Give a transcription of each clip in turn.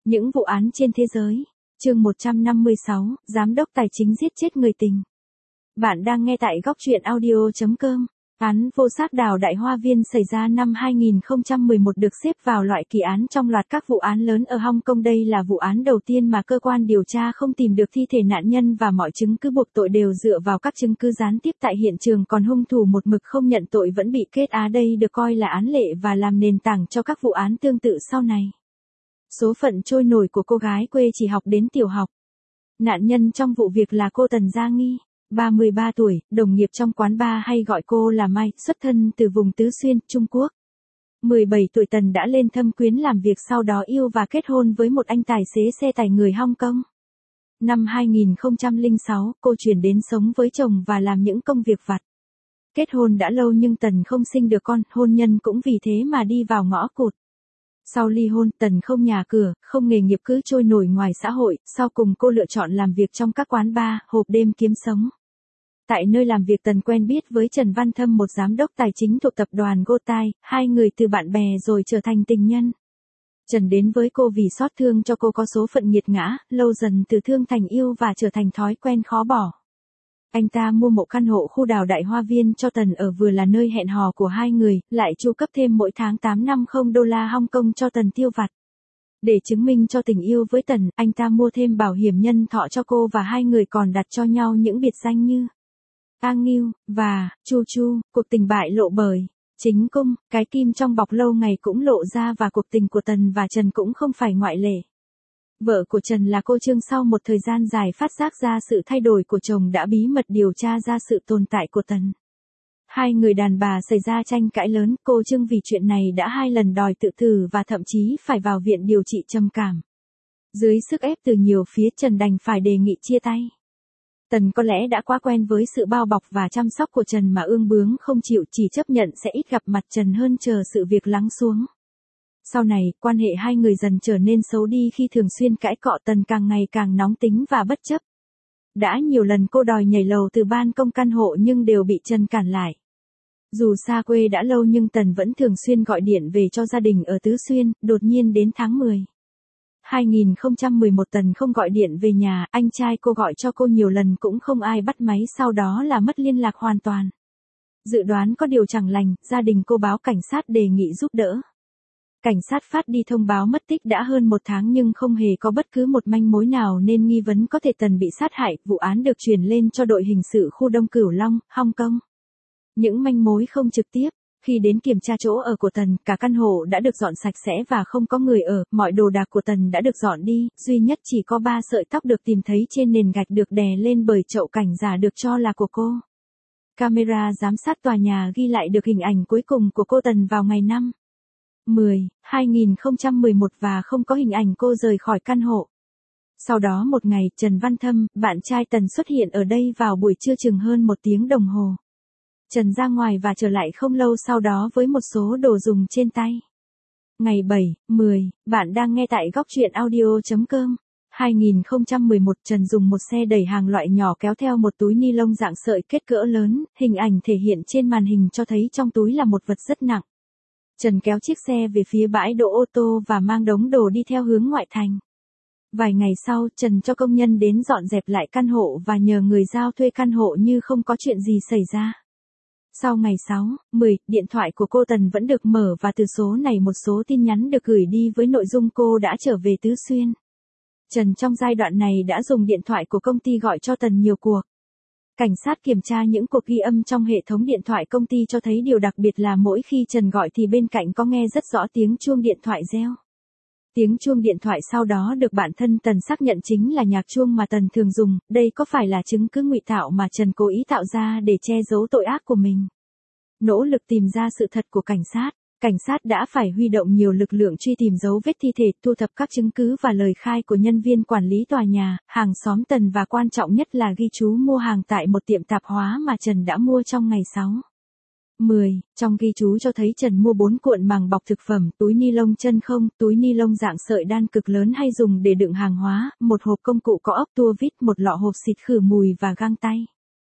Những vụ án trên thế giới. Chương 156, Giám đốc tài chính giết chết người tình. Bạn đang nghe tại góc truyện audio.com. Án vô sát đào Đại Hoa Viên xảy ra năm 2011 được xếp vào loại kỳ án trong loạt các vụ án lớn ở Hong Kong. Đây là vụ án đầu tiên mà cơ quan điều tra không tìm được thi thể nạn nhân và mọi chứng cứ buộc tội đều dựa vào các chứng cứ gián tiếp tại hiện trường, còn hung thủ một mực không nhận tội vẫn bị kết án. Đây được coi là án lệ và làm nền tảng cho các vụ án tương tự sau này. Số phận trôi nổi của cô gái quê chỉ học đến tiểu học. Nạn nhân trong vụ việc là cô Tần Gia Nghi, 33 tuổi, đồng nghiệp trong quán bar hay gọi cô là Mai, xuất thân từ vùng Tứ Xuyên, Trung Quốc. 17 tuổi Tần đã lên Thâm Quyến làm việc, sau đó yêu và kết hôn với một anh tài xế xe tải người Hong Kong. Năm 2006, cô chuyển đến sống với chồng và làm những công việc vặt. Kết hôn đã lâu nhưng Tần không sinh được con, hôn nhân cũng vì thế mà đi vào ngõ cụt. Sau ly hôn, Tần không nhà cửa, không nghề nghiệp, cứ trôi nổi ngoài xã hội, sau cùng cô lựa chọn làm việc trong các quán bar, hộp đêm kiếm sống. Tại nơi làm việc Tần quen biết với Trần Văn Thâm, một giám đốc tài chính thuộc tập đoàn Gotay, hai người từ bạn bè rồi trở thành tình nhân. Trần đến với cô vì xót thương cho cô có số phận nghiệt ngã, lâu dần từ thương thành yêu và trở thành thói quen khó bỏ. Anh ta mua một căn hộ khu đào Đại Hoa Viên cho Tần ở, vừa là nơi hẹn hò của hai người, lại chu cấp thêm mỗi tháng $850 Hong Kong cho Tần tiêu vặt. Để chứng minh cho tình yêu với Tần, anh ta mua thêm bảo hiểm nhân thọ cho cô và hai người còn đặt cho nhau những biệt danh như A Nghiêu và Chu Chu. Cuộc tình bại lộ bởi chính cung, cái kim trong bọc lâu ngày cũng lộ ra, và cuộc tình của Tần và Trần cũng không phải ngoại lệ. Vợ của Trần là cô Trương sau một thời gian dài phát giác ra sự thay đổi của chồng đã bí mật điều tra ra sự tồn tại của Tần. Hai người đàn bà xảy ra tranh cãi lớn, cô Trương vì chuyện này đã 2 lần đòi tự tử và thậm chí phải vào viện điều trị trầm cảm. Dưới sức ép từ nhiều phía, Trần đành phải đề nghị chia tay. Tần có lẽ đã quá quen với sự bao bọc và chăm sóc của Trần mà ương bướng không chịu, chỉ chấp nhận sẽ ít gặp mặt Trần hơn chờ sự việc lắng xuống. Sau này, quan hệ hai người dần trở nên xấu đi khi thường xuyên cãi cọ. Tần càng ngày càng nóng tính và bất chấp. Đã nhiều lần cô đòi nhảy lầu từ ban công căn hộ nhưng đều bị Trần cản lại. Dù xa quê đã lâu nhưng Tần vẫn thường xuyên gọi điện về cho gia đình ở Tứ Xuyên. Đột nhiên đến tháng 10. 2011 Tần không gọi điện về nhà, anh trai cô gọi cho cô nhiều lần cũng không ai bắt máy, sau đó là mất liên lạc hoàn toàn. Dự đoán có điều chẳng lành, gia đình cô báo cảnh sát đề nghị giúp đỡ. Cảnh sát phát đi thông báo mất tích đã hơn 1 tháng nhưng không hề có bất cứ một manh mối nào nên nghi vấn có thể Tần bị sát hại. Vụ án được chuyển lên cho đội hình sự khu Đông Cửu Long, Hong Kong. Những manh mối không trực tiếp. Khi đến kiểm tra chỗ ở của Tần, cả căn hộ đã được dọn sạch sẽ và không có người ở, mọi đồ đạc của Tần đã được dọn đi, duy nhất chỉ có 3 sợi tóc được tìm thấy trên nền gạch được đè lên bởi chậu cảnh giả được cho là của cô. Camera giám sát tòa nhà ghi lại được hình ảnh cuối cùng của cô Tần vào ngày 5/10/2011 và không có hình ảnh cô rời khỏi căn hộ. Sau đó một ngày, Trần Văn Thâm, bạn trai Tần xuất hiện ở đây vào buổi trưa chừng hơn 1 tiếng đồng hồ. Trần ra ngoài và trở lại không lâu sau đó với một số đồ dùng trên tay. Ngày 7/10, bạn đang nghe tại góc truyện audio.com. 2011 Trần dùng một xe đẩy hàng loại nhỏ kéo theo một túi ni lông dạng sợi kết cỡ lớn, hình ảnh thể hiện trên màn hình cho thấy trong túi là một vật rất nặng. Trần kéo chiếc xe về phía bãi đỗ ô tô và mang đống đồ đi theo hướng ngoại thành. Vài ngày sau, Trần cho công nhân đến dọn dẹp lại căn hộ và nhờ người giao thuê căn hộ như không có chuyện gì xảy ra. Sau ngày 6/10, điện thoại của cô Tần vẫn được mở và từ số này một số tin nhắn được gửi đi với nội dung cô đã trở về Tứ Xuyên. Trần trong giai đoạn này đã dùng điện thoại của công ty gọi cho Tần nhiều cuộc. Cảnh sát kiểm tra những cuộc ghi âm trong hệ thống điện thoại công ty cho thấy điều đặc biệt là mỗi khi Trần gọi thì bên cạnh có nghe rất rõ tiếng chuông điện thoại reo. Tiếng chuông điện thoại sau đó được bản thân Tần xác nhận chính là nhạc chuông mà Tần thường dùng. Đây có phải là chứng cứ ngụy tạo mà Trần cố ý tạo ra để che giấu tội ác của mình? Nỗ lực tìm ra sự thật của cảnh sát đã phải huy động nhiều lực lượng truy tìm dấu vết thi thể, thu thập các chứng cứ và lời khai của nhân viên quản lý tòa nhà, hàng xóm Tần và quan trọng nhất là ghi chú mua hàng tại một tiệm tạp hóa mà Trần đã mua trong ngày 6/10, trong ghi chú cho thấy Trần mua 4 cuộn màng bọc thực phẩm, túi ni lông chân không, túi ni lông dạng sợi đan cực lớn hay dùng để đựng hàng hóa, một hộp công cụ có ốc tua vít, một lọ hộp xịt khử mùi và găng tay.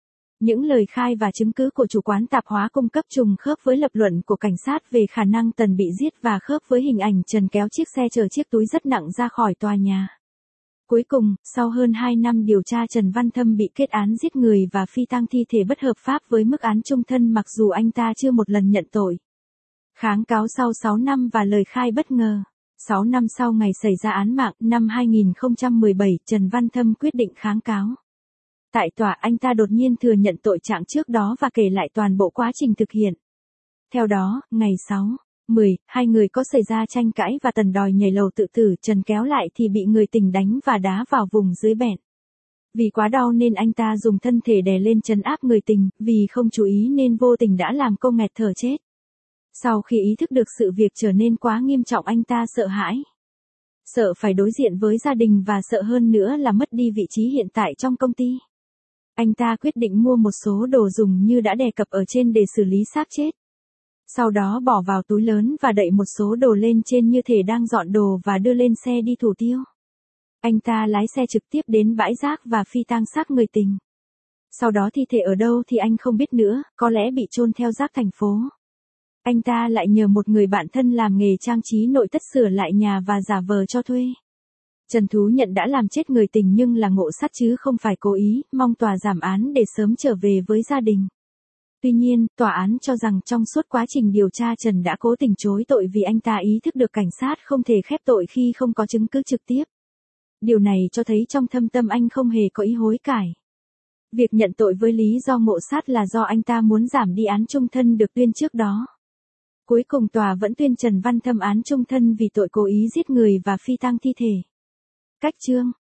Những lời khai và chứng cứ của chủ quán tạp hóa cung cấp trùng khớp với lập luận của cảnh sát về khả năng Tần bị giết và khớp với hình ảnh Trần kéo chiếc xe chở chiếc túi rất nặng ra khỏi tòa nhà. Cuối cùng, sau hơn 2 năm điều tra, Trần Văn Thâm bị kết án giết người và phi tang thi thể bất hợp pháp với mức án chung thân mặc dù anh ta chưa một lần nhận tội. Kháng cáo sau 6 năm và lời khai bất ngờ. 6 năm sau ngày xảy ra án mạng, năm 2017, Trần Văn Thâm quyết định kháng cáo. Tại tòa, anh ta đột nhiên thừa nhận tội trạng trước đó và kể lại toàn bộ quá trình thực hiện. Theo đó, ngày 6/10, hai người có xảy ra tranh cãi và Tần đòi nhảy lầu tự tử, Trần kéo lại thì bị người tình đánh và đá vào vùng dưới bẹn. Vì quá đau nên anh ta dùng thân thể đè lên trấn áp người tình, vì không chú ý nên vô tình đã làm cô nghẹt thở chết. Sau khi ý thức được sự việc trở nên quá nghiêm trọng, anh ta sợ hãi. Sợ phải đối diện với gia đình và sợ hơn nữa là mất đi vị trí hiện tại trong công ty. Anh ta quyết định mua một số đồ dùng như đã đề cập ở trên để xử lý xác chết. Sau đó bỏ vào túi lớn và đậy một số đồ lên trên như thể đang dọn đồ và đưa lên xe đi thủ tiêu. Anh ta lái xe trực tiếp đến bãi rác và phi tang xác người tình. Sau đó thi thể ở đâu thì anh không biết nữa, có lẽ bị chôn theo rác thành phố. Anh ta lại nhờ một người bạn thân làm nghề trang trí nội thất sửa lại nhà và giả vờ cho thuê. Trần thú nhận đã làm chết người tình nhưng là ngộ sát chứ không phải cố ý, mong tòa giảm án để sớm trở về với gia đình. Tuy nhiên, tòa án cho rằng trong suốt quá trình điều tra Trần đã cố tình chối tội vì anh ta ý thức được cảnh sát không thể khép tội khi không có chứng cứ trực tiếp. Điều này cho thấy trong thâm tâm anh không hề có ý hối cải. Việc nhận tội với lý do ngộ sát là do anh ta muốn giảm đi án chung thân được tuyên trước đó. Cuối cùng tòa vẫn tuyên Trần Văn Thâm án chung thân vì tội cố ý giết người và phi tang thi thể. Cách chương